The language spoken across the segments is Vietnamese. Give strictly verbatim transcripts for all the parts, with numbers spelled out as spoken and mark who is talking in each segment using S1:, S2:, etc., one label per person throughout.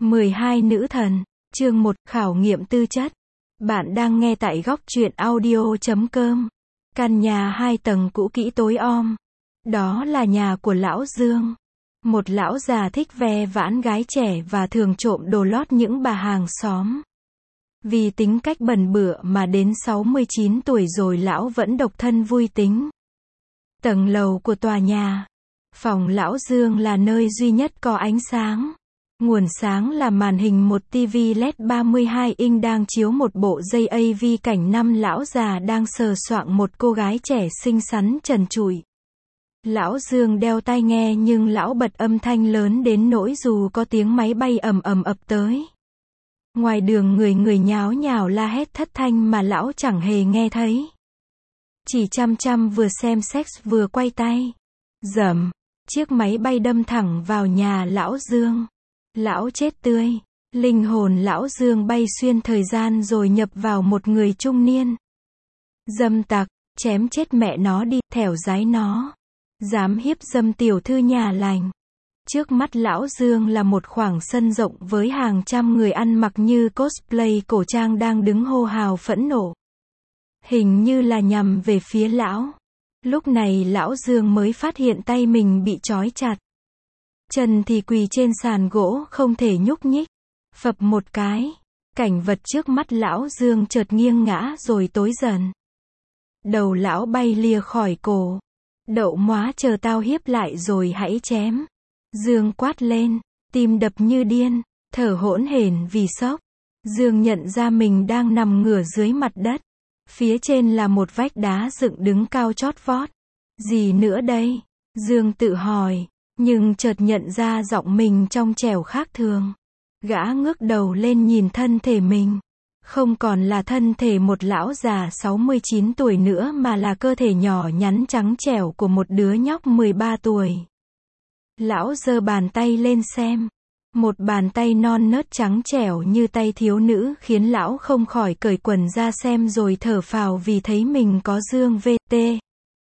S1: mười hai Nữ thần, chương một, khảo nghiệm tư chất. Bạn đang nghe tại góc truyện audio chấm com. Căn nhà hai tầng cũ kỹ tối om. Đó là nhà của lão Dương. Một lão già thích ve vãn gái trẻ và thường trộm đồ lót những bà hàng xóm. Vì tính cách bẩn bựa mà đến sáu mươi chín tuổi rồi lão vẫn độc thân vui tính. Tầng lầu của tòa nhà. Phòng lão Dương là nơi duy nhất có ánh sáng. Nguồn sáng là màn hình một tivi led ba mươi hai inch đang chiếu một bộ dây a vê cảnh năm lão già đang sờ soạng một cô gái trẻ xinh xắn trần trụi. Lão Dương đeo tai nghe nhưng lão bật âm thanh lớn đến nỗi dù có tiếng máy bay ầm ầm ập tới. Ngoài đường người người nháo nhào la hét thất thanh mà lão chẳng hề nghe thấy. Chỉ chăm chăm vừa xem sex vừa quay tay. Rầm, chiếc máy bay đâm thẳng vào nhà lão Dương. Lão chết tươi. Linh hồn lão Dương bay xuyên thời gian rồi nhập vào một người trung niên. Dâm tặc, chém chết mẹ nó đi, thẻo dái nó. Dám hiếp dâm tiểu thư nhà lành. Trước mắt lão Dương là một khoảng sân rộng với hàng trăm người ăn mặc như cosplay cổ trang đang đứng hô hào phẫn nộ. Hình như là nhằm về phía lão. Lúc này lão Dương mới phát hiện tay mình bị trói chặt. Chân thì quỳ trên sàn gỗ không thể nhúc nhích. Phập một cái. Cảnh vật trước mắt lão Dương chợt nghiêng ngã rồi tối dần. Đầu lão bay lìa khỏi cổ. Đậu móa, chờ tao hiếp lại rồi hãy chém. Dương quát lên, tim đập như điên, thở hỗn hển vì sốc. Dương nhận ra mình đang nằm ngửa dưới mặt đất. Phía trên là một vách đá dựng đứng cao chót vót. Gì nữa đây? Dương tự hỏi, nhưng chợt nhận ra giọng mình trong trẻo khác thường. Gã ngước đầu lên nhìn thân thể mình. Không còn là thân thể một lão già sáu mươi chín tuổi nữa mà là cơ thể nhỏ nhắn trắng trẻo của một đứa nhóc mười ba tuổi. Lão giơ bàn tay lên xem. Một bàn tay non nớt trắng trẻo như tay thiếu nữ khiến lão không khỏi cởi quần ra xem rồi thở phào vì thấy mình có Dương vê tê.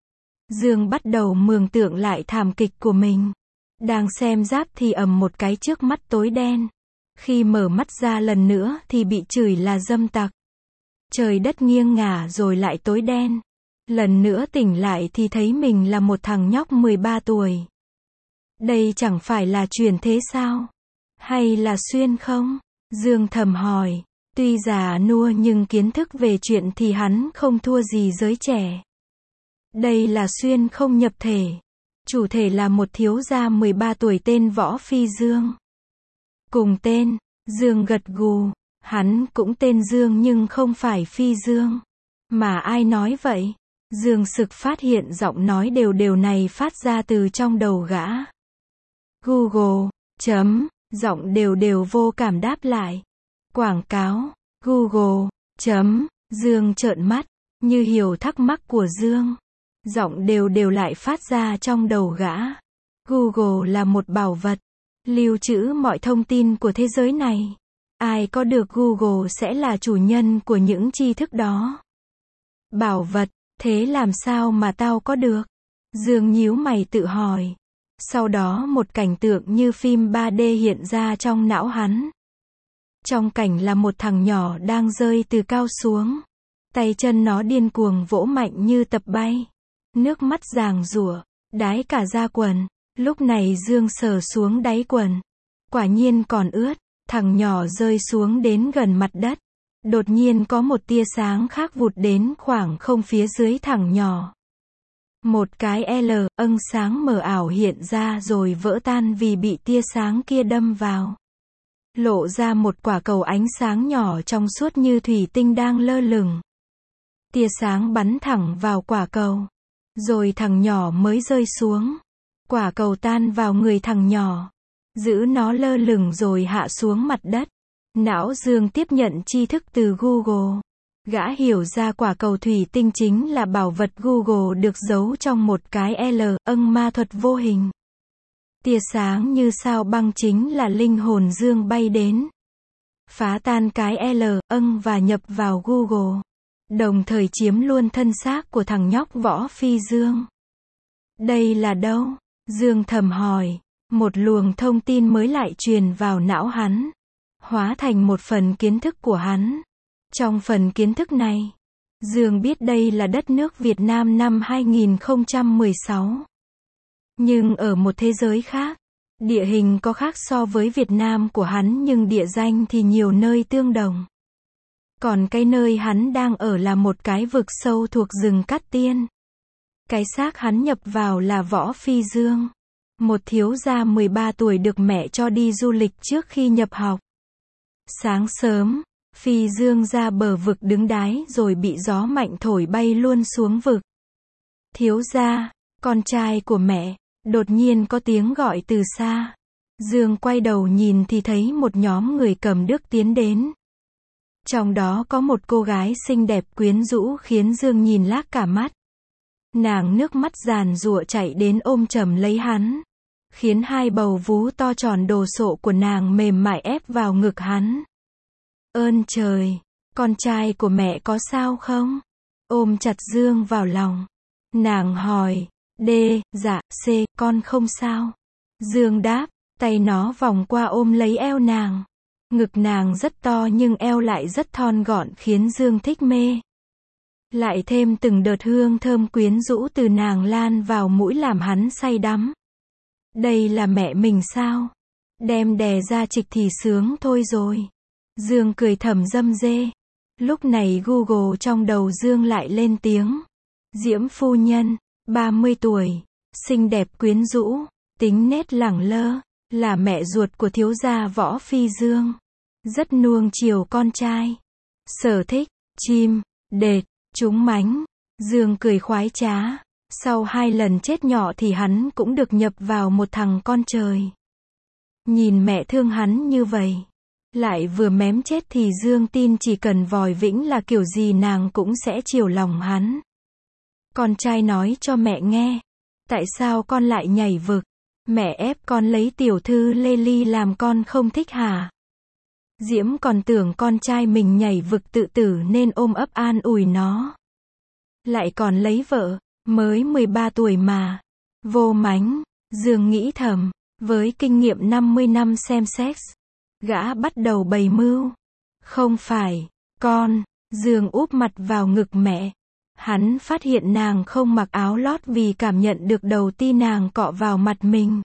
S1: Dương bắt đầu mường tượng lại thảm kịch của mình. Đang xem giáp thì ầm một cái trước mắt tối đen. Khi mở mắt ra lần nữa thì bị chửi là dâm tặc. Trời đất nghiêng ngả rồi lại tối đen. Lần nữa tỉnh lại thì thấy mình là một thằng nhóc mười ba tuổi. Đây chẳng phải là chuyển thế sao? Hay là xuyên không? Dương thầm hỏi. Tuy già nua nhưng kiến thức về chuyện thì hắn không thua gì giới trẻ. Đây là xuyên không nhập thể. Chủ thể là một thiếu gia mười ba tuổi tên Võ Phi Dương. Cùng tên, Dương gật gù. Hắn cũng tên Dương nhưng không phải Phi Dương. Mà ai nói vậy? Dương sực phát hiện giọng nói đều đều này phát ra từ trong đầu gã. Google, chấm, giọng đều đều vô cảm đáp lại. Quảng cáo, Google, chấm, Dương trợn mắt, như hiểu thắc mắc của Dương. Giọng đều đều lại phát ra trong đầu gã. Google là một bảo vật, lưu trữ mọi thông tin của thế giới này. Ai có được Google sẽ là chủ nhân của những tri thức đó. Bảo vật, thế làm sao mà tao có được? Dương nhíu mày tự hỏi. Sau đó một cảnh tượng như phim ba D hiện ra trong não hắn. Trong cảnh là một thằng nhỏ đang rơi từ cao xuống. Tay chân nó điên cuồng vỗ mạnh như tập bay. Nước mắt giàng giụa, đái cả da quần. Lúc này Dương sờ xuống đáy quần. Quả nhiên còn ướt. Thằng nhỏ rơi xuống đến gần mặt đất. Đột nhiên có một tia sáng khác vụt đến khoảng không phía dưới thằng nhỏ. Một cái L, âng sáng mờ ảo hiện ra rồi vỡ tan vì bị tia sáng kia đâm vào. Lộ ra một quả cầu ánh sáng nhỏ trong suốt như thủy tinh đang lơ lửng. Tia sáng bắn thẳng vào quả cầu. Rồi thằng nhỏ mới rơi xuống. Quả cầu tan vào người thằng nhỏ. Giữ nó lơ lửng rồi hạ xuống mặt đất. Não Dương tiếp nhận tri thức từ Google. Gã hiểu ra quả cầu thủy tinh chính là bảo vật Google được giấu trong một cái L, âng ma thuật vô hình. Tia sáng như sao băng chính là linh hồn Dương bay đến. Phá tan cái L, âng và nhập vào Google. Đồng thời chiếm luôn thân xác của thằng nhóc Võ Phi Dương. Đây là đâu? Dương thầm hỏi. Một luồng thông tin mới lại truyền vào não hắn. hóa thành một phần kiến thức của hắn. Trong phần kiến thức này, Dương biết đây là đất nước Việt Nam năm hai nghìn không trăm mười sáu. Nhưng ở một thế giới khác, địa hình có khác so với Việt Nam của hắn nhưng địa danh thì nhiều nơi tương đồng. Còn cái nơi hắn đang ở là một cái vực sâu thuộc rừng Cát Tiên. Cái xác hắn nhập vào là Võ Phi Dương, một thiếu gia mười ba tuổi được mẹ cho đi du lịch trước khi nhập học. Sáng sớm, Phi Dương ra bờ vực đứng đái rồi bị gió mạnh thổi bay luôn xuống vực. Thiếu gia, con trai của mẹ, đột nhiên có tiếng gọi từ xa. Dương quay đầu nhìn thì thấy một nhóm người cầm đước tiến đến. Trong đó có một cô gái xinh đẹp quyến rũ khiến Dương nhìn lác cả mắt. Nàng nước mắt giàn giụa chạy đến ôm chầm lấy hắn, khiến hai bầu vú to tròn đồ sộ của nàng mềm mại ép vào ngực hắn. Ơn trời, con trai của mẹ có sao không? Ôm chặt Dương vào lòng. Nàng hỏi, D, dạ, C, con không sao. Dương đáp, tay nó vòng qua ôm lấy eo nàng. Ngực nàng rất to nhưng eo lại rất thon gọn khiến Dương thích mê. Lại thêm từng đợt hương thơm quyến rũ từ nàng lan vào mũi làm hắn say đắm. Đây là mẹ mình sao? Đem đè ra trịch thì sướng thôi rồi. Dương cười thầm dâm dê. Lúc này Google trong đầu Dương lại lên tiếng. Diễm phu nhân, ba mươi tuổi, xinh đẹp quyến rũ, tính nết lẳng lơ, là mẹ ruột của thiếu gia Võ Phi Dương. Rất nuông chiều con trai. Sở thích, chim, đệt, trúng mánh. Dương cười khoái trá. Sau hai lần chết nhỏ thì hắn cũng được nhập vào một thằng con trời. Nhìn mẹ thương hắn như vậy, lại vừa mém chết thì Dương tin chỉ cần vòi vĩnh là kiểu gì nàng cũng sẽ chiều lòng hắn. Con trai nói cho mẹ nghe. Tại sao con lại nhảy vực? Mẹ ép con lấy tiểu thư Lê Ly làm con không thích hả? Diễm còn tưởng con trai mình nhảy vực tự tử nên ôm ấp an ủi nó. Lại còn lấy vợ, mới mười ba tuổi mà. Vô mánh, Dương nghĩ thầm, với kinh nghiệm năm mươi năm xem sex, gã bắt đầu bày mưu. Không phải, con, Dương úp mặt vào ngực mẹ. Hắn phát hiện nàng không mặc áo lót vì cảm nhận được đầu ti nàng cọ vào mặt mình.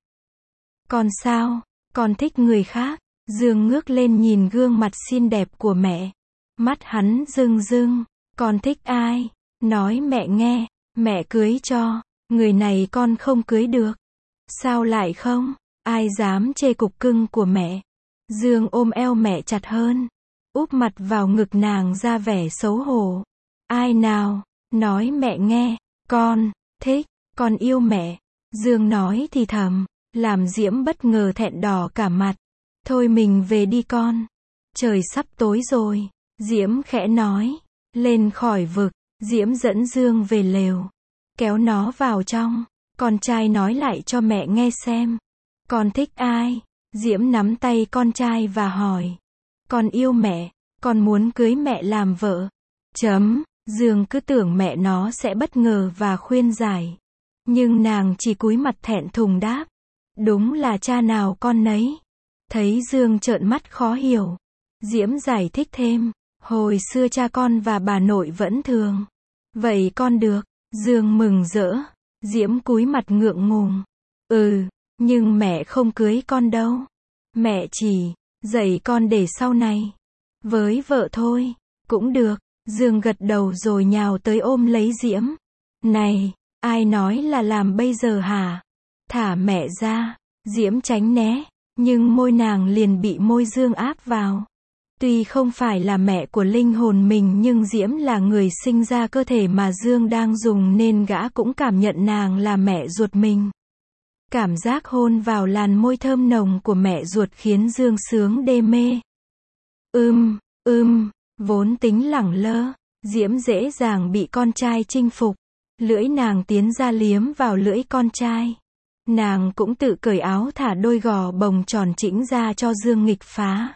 S1: Con sao, con thích người khác. Dương ngước lên nhìn gương mặt xinh đẹp của mẹ. Mắt hắn rưng rưng. Con thích ai? Nói mẹ nghe, mẹ cưới cho. Người này con không cưới được. Sao lại không? Ai dám chê cục cưng của mẹ? Dương ôm eo mẹ chặt hơn, úp mặt vào ngực nàng ra vẻ xấu hổ. Ai nào? Nói mẹ nghe. Con thích, con yêu mẹ. Dương nói thì thầm, làm Diễm bất ngờ thẹn đỏ cả mặt. Thôi mình về đi con. Trời sắp tối rồi. Diễm khẽ nói. Lên khỏi vực, Diễm dẫn Dương về lều, kéo nó vào trong. Con trai nói lại cho mẹ nghe xem. Con thích ai? Diễm nắm tay con trai và hỏi. Con yêu mẹ, con muốn cưới mẹ làm vợ. Chấm. Dương cứ tưởng mẹ nó sẽ bất ngờ và khuyên giải. Nhưng nàng chỉ cúi mặt thẹn thùng đáp. Đúng là cha nào con nấy. Thấy Dương trợn mắt khó hiểu, Diễm giải thích thêm. Hồi xưa cha con và bà nội vẫn thường. Vậy con được. Dương mừng rỡ. Diễm cúi mặt ngượng ngùng. Ừ, nhưng mẹ không cưới con đâu. Mẹ chỉ dạy con để sau này với vợ thôi. Cũng được. Dương gật đầu rồi nhào tới ôm lấy Diễm. Này, ai nói là làm bây giờ hả? Thả mẹ ra. Diễm tránh né, nhưng môi nàng liền bị môi Dương áp vào. Tuy không phải là mẹ của linh hồn mình nhưng Diễm là người sinh ra cơ thể mà Dương đang dùng nên gã cũng cảm nhận nàng là mẹ ruột mình. Cảm giác hôn vào làn môi thơm nồng của mẹ ruột khiến Dương sướng đê mê. Ưm, ưm, vốn tính lẳng lơ, Diễm dễ dàng bị con trai chinh phục. Lưỡi nàng tiến ra liếm vào lưỡi con trai. Nàng cũng tự cởi áo thả đôi gò bồng tròn chỉnh ra cho Dương nghịch phá.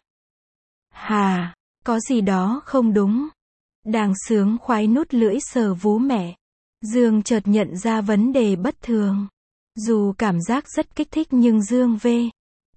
S1: Hà, có gì đó không đúng. Đang sướng khoái nút lưỡi sờ vú mẹ, Dương chợt nhận ra vấn đề bất thường. Dù cảm giác rất kích thích nhưng Dương v.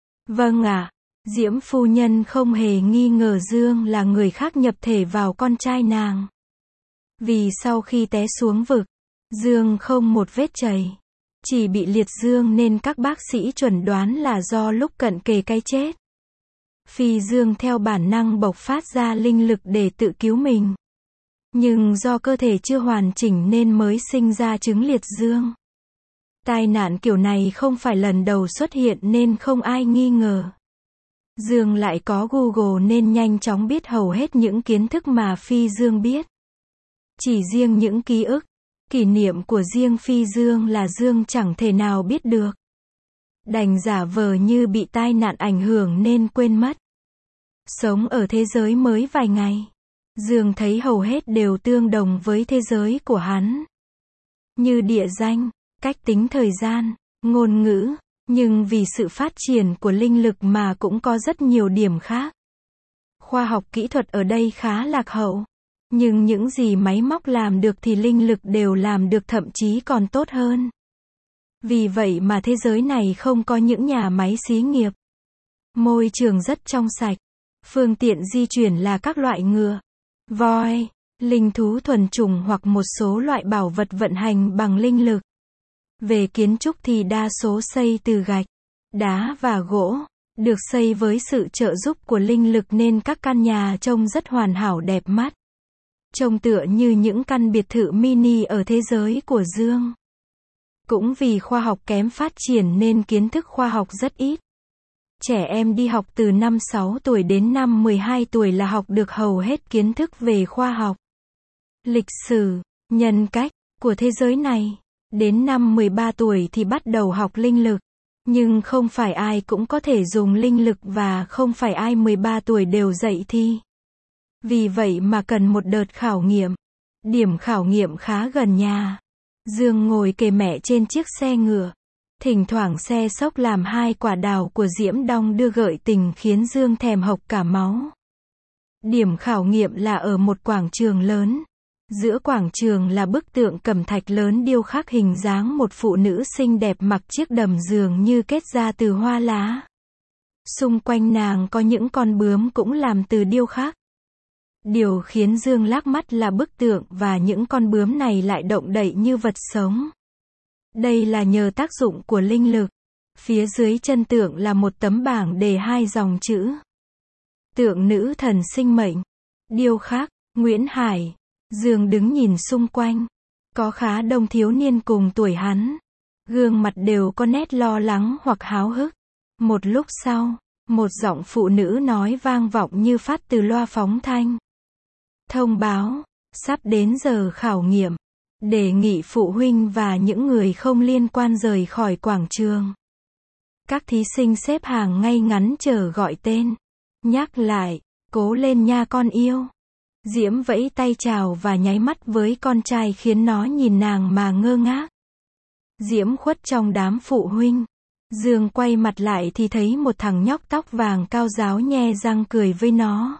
S1: Vâng ạ. Diễm phu nhân không hề nghi ngờ Dương là người khác nhập thể vào con trai nàng. Vì sau khi té xuống vực, Dương không một vết chảy, chỉ bị liệt dương nên các bác sĩ chuẩn đoán là do lúc cận kề cái chết. Phi Dương theo bản năng bộc phát ra linh lực để tự cứu mình. Nhưng do cơ thể chưa hoàn chỉnh nên mới sinh ra chứng liệt dương. Tai nạn kiểu này không phải lần đầu xuất hiện nên không ai nghi ngờ. Dương lại có Google nên nhanh chóng biết hầu hết những kiến thức mà Phi Dương biết. Chỉ riêng những ký ức, kỷ niệm của riêng Phi Dương là Dương chẳng thể nào biết được. Đành giả vờ như bị tai nạn ảnh hưởng nên quên mất. Sống ở thế giới mới vài ngày, Dương thấy hầu hết đều tương đồng với thế giới của hắn. Như địa danh, cách tính thời gian, ngôn ngữ, nhưng vì sự phát triển của linh lực mà cũng có rất nhiều điểm khác. Khoa học kỹ thuật ở đây khá lạc hậu, nhưng những gì máy móc làm được thì linh lực đều làm được, thậm chí còn tốt hơn. Vì vậy mà thế giới này không có những nhà máy xí nghiệp. Môi trường rất trong sạch. Phương tiện di chuyển là các loại ngựa, voi, linh thú thuần chủng hoặc một số loại bảo vật vận hành bằng linh lực. Về kiến trúc thì đa số xây từ gạch, đá và gỗ, được xây với sự trợ giúp của linh lực nên các căn nhà trông rất hoàn hảo đẹp mắt. Trông tựa như những căn biệt thự mini ở thế giới của Dương. Cũng vì khoa học kém phát triển nên kiến thức khoa học rất ít. Trẻ em đi học từ năm sáu tuổi đến năm mười hai tuổi là học được hầu hết kiến thức về khoa học, lịch sử, nhân cách của thế giới này. Đến năm mười ba tuổi thì bắt đầu học linh lực. Nhưng không phải ai cũng có thể dùng linh lực và không phải ai mười ba tuổi đều dậy thi. Vì vậy mà cần một đợt khảo nghiệm. Điểm khảo nghiệm khá gần nhà. Dương ngồi kề mẹ trên chiếc xe ngựa. Thỉnh thoảng xe xốc làm hai quả đào của Diễm đong đưa gợi tình khiến Dương thèm hộc cả máu. Điểm khảo nghiệm là ở một quảng trường lớn. Giữa quảng trường là bức tượng cẩm thạch lớn điêu khắc hình dáng một phụ nữ xinh đẹp mặc chiếc đầm dường như kết ra từ hoa lá. Xung quanh nàng có những con bướm cũng làm từ điêu khắc. Điều khiến Dương lác mắt là bức tượng và những con bướm này lại động đậy như vật sống. Đây là nhờ tác dụng của linh lực. Phía dưới chân tượng là một tấm bảng đề hai dòng chữ. Tượng nữ thần sinh mệnh. Điêu khắc, Nguyễn Hải. Dương đứng nhìn xung quanh. Có khá đông thiếu niên cùng tuổi hắn. Gương mặt đều có nét lo lắng hoặc háo hức. Một lúc sau, một giọng phụ nữ nói vang vọng như phát từ loa phóng thanh. Thông báo, sắp đến giờ khảo nghiệm. Đề nghị phụ huynh và những người không liên quan rời khỏi quảng trường. Các thí sinh xếp hàng ngay ngắn chờ gọi tên. Nhắc lại, cố lên nha con yêu. Diễm vẫy tay chào và nháy mắt với con trai khiến nó nhìn nàng mà ngơ ngác. Diễm khuất trong đám phụ huynh. Dương quay mặt lại thì thấy một thằng nhóc tóc vàng cao ráo nhe răng cười với nó.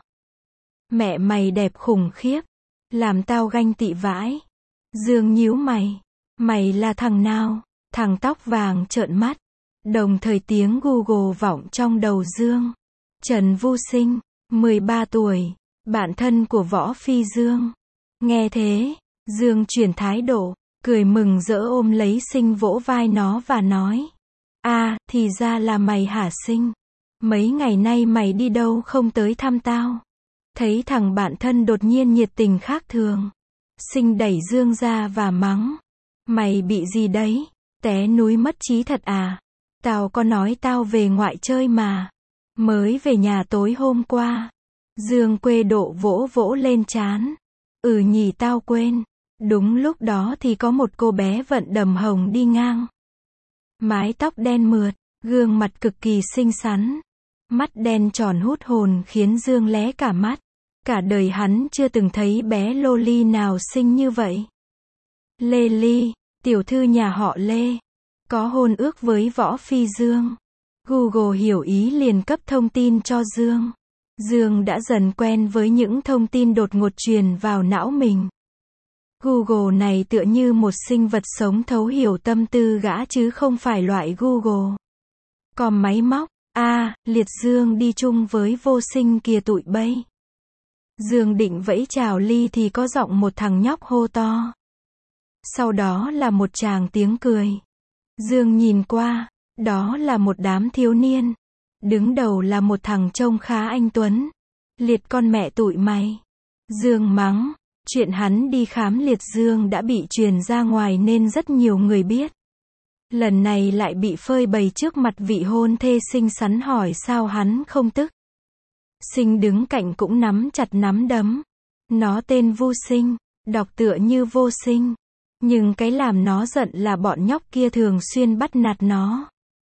S1: Mẹ mày đẹp khủng khiếp. Làm tao ganh tị vãi. Dương nhíu mày. Mày là thằng nào? Thằng tóc vàng trợn mắt. Đồng thời tiếng Google vọng trong đầu Dương. Trần Vu Sinh, mười ba tuổi. Bạn thân của Võ Phi Dương. Nghe thế, Dương chuyển thái độ, cười mừng rỡ ôm lấy Sinh vỗ vai nó và nói. À, thì ra là mày hả Sinh? Mấy ngày nay mày đi đâu không tới thăm tao? Thấy thằng bạn thân đột nhiên nhiệt tình khác thường. Sinh đẩy Dương ra và mắng. Mày bị gì đấy? Té núi mất trí thật à? Tao có nói tao về ngoại chơi mà. Mới về nhà tối hôm qua. Dương quê độ vỗ vỗ lên trán. Ừ nhỉ tao quên. Đúng lúc đó thì có một cô bé vận đầm hồng đi ngang. Mái tóc đen mượt, gương mặt cực kỳ xinh xắn. Mắt đen tròn hút hồn khiến Dương lé cả mắt. Cả đời hắn chưa từng thấy bé loli nào xinh như vậy. Lê Ly, tiểu thư nhà họ Lê. Có hôn ước với Võ Phi Dương. Google hiểu ý liền cấp thông tin cho Dương. Dương đã dần quen với những thông tin đột ngột truyền vào não mình. Google này tựa như một sinh vật sống thấu hiểu tâm tư gã chứ không phải loại Google. Còn máy móc, A, liệt dương đi chung với vô sinh kìa tụi bay. Dương định vẫy chào ly thì có giọng một thằng nhóc hô to. Sau đó là một tràng tiếng cười. Dương nhìn qua, đó là một đám thiếu niên. Đứng đầu là một thằng trông khá anh tuấn. Liệt con mẹ tụi mày. Dương mắng, chuyện hắn đi khám liệt dương đã bị truyền ra ngoài nên rất nhiều người biết. Lần này lại bị phơi bày trước mặt vị hôn thê xinh xắn hỏi sao hắn không tức. Sinh đứng cạnh cũng nắm chặt nắm đấm. Nó tên Vu Sinh, đọc tựa như vô sinh. Nhưng cái làm nó giận là bọn nhóc kia thường xuyên bắt nạt nó.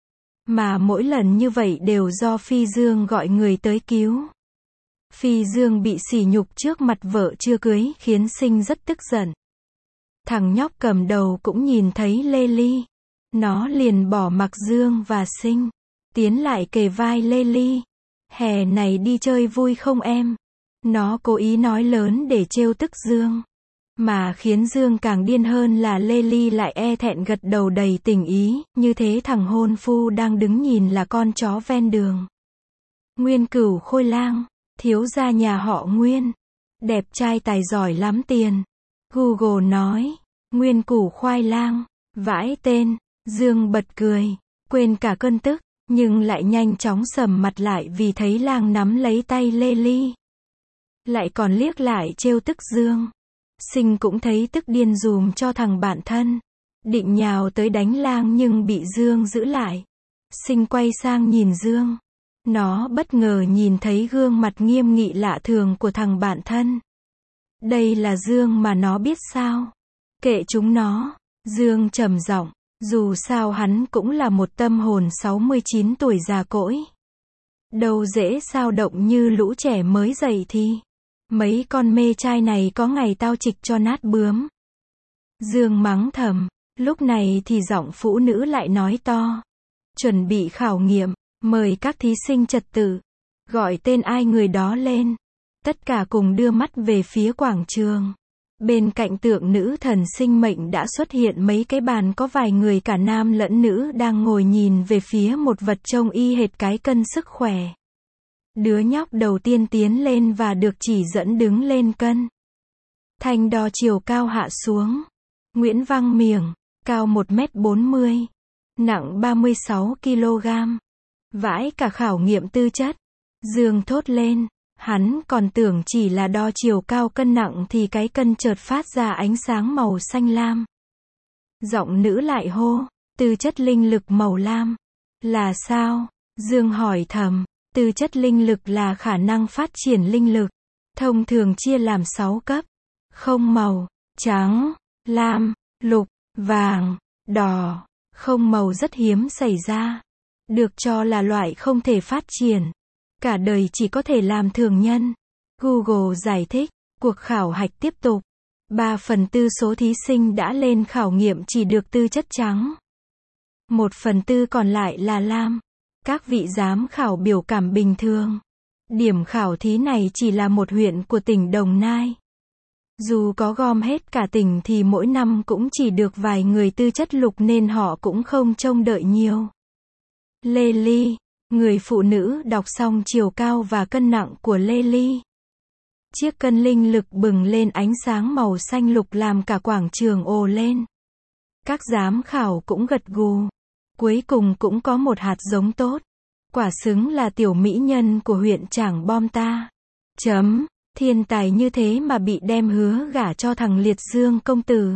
S1: Mà mỗi lần như vậy đều do Phi Dương gọi người tới cứu. Phi Dương bị sỉ nhục trước mặt vợ chưa cưới khiến Sinh rất tức giận. Thằng nhóc cầm đầu cũng nhìn thấy Lê Ly. Nó liền bỏ mặc Dương và Sinh. Tiến lại kề vai Lê Ly. Hè này đi chơi vui không em? Nó cố ý nói lớn để trêu tức Dương. Mà khiến Dương càng điên hơn là Lê Ly lại e thẹn gật đầu đầy tình ý, như thế thằng hôn phu đang đứng nhìn là con chó ven đường. Nguyên Cửu Khôi Lang, thiếu gia nhà họ Nguyên. Đẹp trai tài giỏi lắm tiền. Google nói, Nguyên Cửu Khoai Lang, vãi tên, Dương bật cười, quên cả cơn tức, nhưng lại nhanh chóng sầm mặt lại vì thấy Lang nắm lấy tay Lê Ly. Lại còn liếc lại trêu tức Dương. Sinh cũng thấy tức điên dùm cho thằng bạn thân. Định nhào tới đánh Lang nhưng bị Dương giữ lại. Sinh quay sang nhìn Dương. Nó bất ngờ nhìn thấy gương mặt nghiêm nghị lạ thường của thằng bạn thân. Đây là Dương mà nó biết sao? Kệ chúng nó. Dương trầm giọng, dù sao hắn cũng là một tâm hồn sáu mươi chín tuổi già cỗi. Đâu dễ sao động như lũ trẻ mới dậy thì. Mấy con mê trai này có ngày tao trịch cho nát bướm. Dương mắng thầm, lúc này thì giọng phụ nữ lại nói to. Chuẩn bị khảo nghiệm, mời các thí sinh trật tự. Gọi tên ai người đó lên. Tất cả cùng đưa mắt về phía quảng trường. Bên cạnh tượng nữ thần sinh mệnh đã xuất hiện mấy cái bàn có vài người cả nam lẫn nữ đang ngồi nhìn về phía một vật trông y hệt cái cân sức khỏe. Đứa nhóc đầu tiên tiến lên và được chỉ dẫn đứng lên cân. Thanh đo chiều cao hạ xuống. Nguyễn Văn Miểng, cao một mét bốn mươi, nặng ba mươi sáu ki lô gam. Vãi cả khảo nghiệm tư chất. Dương thốt lên, hắn còn tưởng chỉ là đo chiều cao cân nặng thì cái cân chợt phát ra ánh sáng màu xanh lam. Giọng nữ lại hô, tư chất linh lực màu lam. Là sao? Dương hỏi thầm. Tư chất linh lực là khả năng phát triển linh lực. Thông thường chia làm sáu cấp. Không màu, trắng, lam, lục, vàng, đỏ. Không màu rất hiếm xảy ra. Được cho là loại không thể phát triển. Cả đời chỉ có thể làm thường nhân. Google giải thích, cuộc khảo hạch tiếp tục. ba phần tư số thí sinh đã lên khảo nghiệm chỉ được tư chất trắng. một phần tư còn lại là lam. Các vị giám khảo biểu cảm bình thường. Điểm khảo thí này chỉ là một huyện của tỉnh Đồng Nai. Dù có gom hết cả tỉnh thì mỗi năm cũng chỉ được vài người tư chất lục nên họ cũng không trông đợi nhiều. Lê Ly, người phụ nữ đọc xong chiều cao và cân nặng của Lê Ly. Chiếc cân linh lực bừng lên ánh sáng màu xanh lục làm cả quảng trường ồ lên. Các giám khảo cũng gật gù. Cuối cùng cũng có một hạt giống tốt. Quả xứng là tiểu mỹ nhân của huyện Trảng Bom ta. Chấm, thiên tài như thế mà bị đem hứa gả cho thằng Liệt Dương công tử.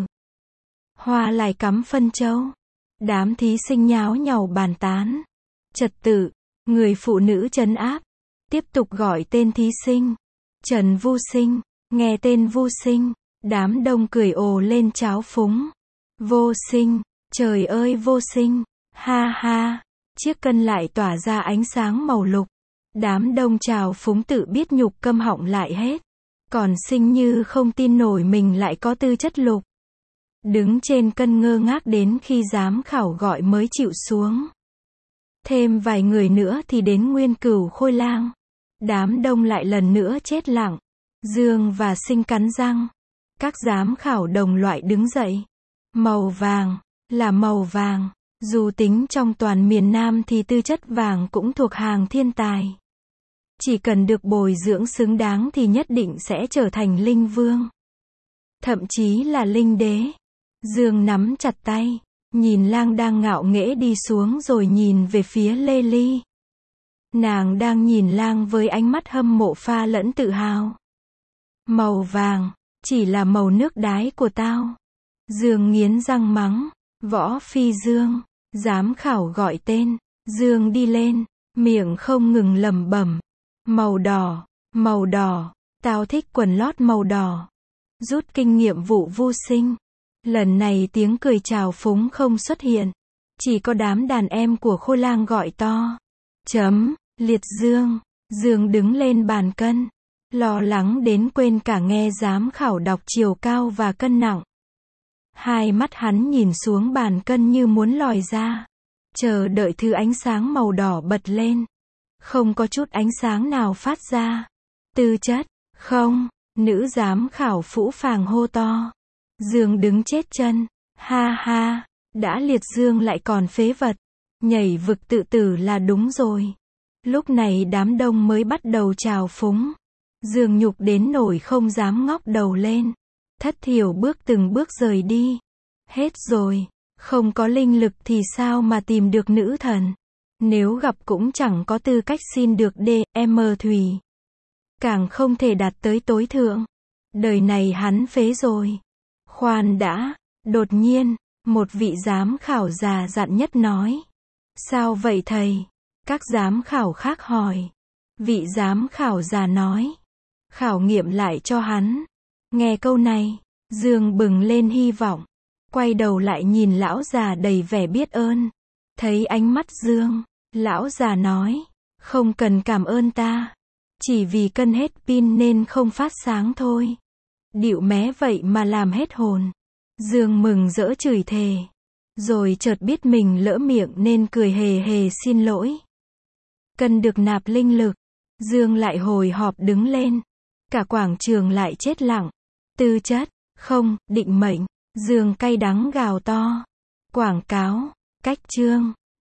S1: Hoa lại cắm phân châu. Đám thí sinh nháo nhào bàn tán. Trật tự, người phụ nữ trấn áp. Tiếp tục gọi tên thí sinh. Trần Vu Sinh, nghe tên Vu Sinh, đám đông cười ồ lên tráo phúng. Vô Sinh, trời ơi Vô Sinh. Ha ha, chiếc cân lại tỏa ra ánh sáng màu lục. Đám đông trào phúng tự biết nhục câm họng lại hết. Còn Sinh như không tin nổi mình lại có tư chất lục. Đứng trên cân ngơ ngác đến khi giám khảo gọi mới chịu xuống. Thêm vài người nữa thì đến Nguyên Cửu Khôi Lang. Đám đông lại lần nữa chết lặng. Dương và Sinh cắn răng. Các giám khảo đồng loại đứng dậy. Màu vàng, là màu vàng. Dù tính trong toàn miền Nam thì tư chất vàng cũng thuộc hàng thiên tài. Chỉ cần được bồi dưỡng xứng đáng thì nhất định sẽ trở thành linh vương. Thậm chí là linh đế. Dương nắm chặt tay, nhìn Lang đang ngạo nghễ đi xuống rồi nhìn về phía Lê Ly. Nàng đang nhìn Lang với ánh mắt hâm mộ pha lẫn tự hào. Màu vàng, chỉ là màu nước đái của tao. Dương nghiến răng mắng, Võ Phi Dương, giám khảo gọi tên. Dương đi lên, miệng không ngừng lẩm bẩm. Màu đỏ, màu đỏ, tao thích quần lót màu đỏ. Rút kinh nghiệm vụ vô sinh. Lần này tiếng cười chào phúng không xuất hiện. Chỉ có đám đàn em của Khôi Lang gọi to. Chấm, liệt Dương. Dương đứng lên bàn cân. Lo lắng đến quên cả nghe giám khảo đọc chiều cao và cân nặng. Hai mắt hắn nhìn xuống bàn cân như muốn lòi ra. Chờ đợi thứ ánh sáng màu đỏ bật lên. Không có chút ánh sáng nào phát ra. Tư chất, không, nữ giám khảo phũ phàng hô to. Dương đứng chết chân. Ha ha, đã liệt Dương lại còn phế vật. Nhảy vực tự tử là đúng rồi. Lúc này đám đông mới bắt đầu chào phúng. Dương nhục đến nổi không dám ngóc đầu lên. Thất thiểu bước từng bước rời đi. Hết rồi, không có linh lực thì sao mà tìm được nữ thần. Nếu gặp cũng chẳng có tư cách xin được D M Thủy. Càng không thể đạt tới tối thượng. Đời này hắn phế rồi. Khoan đã, đột nhiên, một vị giám khảo già dặn nhất nói. Sao vậy thầy? Các giám khảo khác hỏi. Vị giám khảo già nói. Khảo nghiệm lại cho hắn. Nghe câu này, Dương bừng lên hy vọng. Quay đầu lại nhìn lão già đầy vẻ biết ơn. Thấy ánh mắt Dương, lão già nói. Không cần cảm ơn ta. Chỉ vì cân hết pin nên không phát sáng thôi. Điệu mé vậy mà làm hết hồn. Dương mừng rỡ chửi thề. Rồi chợt biết mình lỡ miệng nên cười hề hề xin lỗi. Cần được nạp linh lực. Dương lại hồi hộp đứng lên. Cả quảng trường lại chết lặng. Tư chất, không, định mệnh. Dương cay đắng gào to. Quảng cáo, cách chương.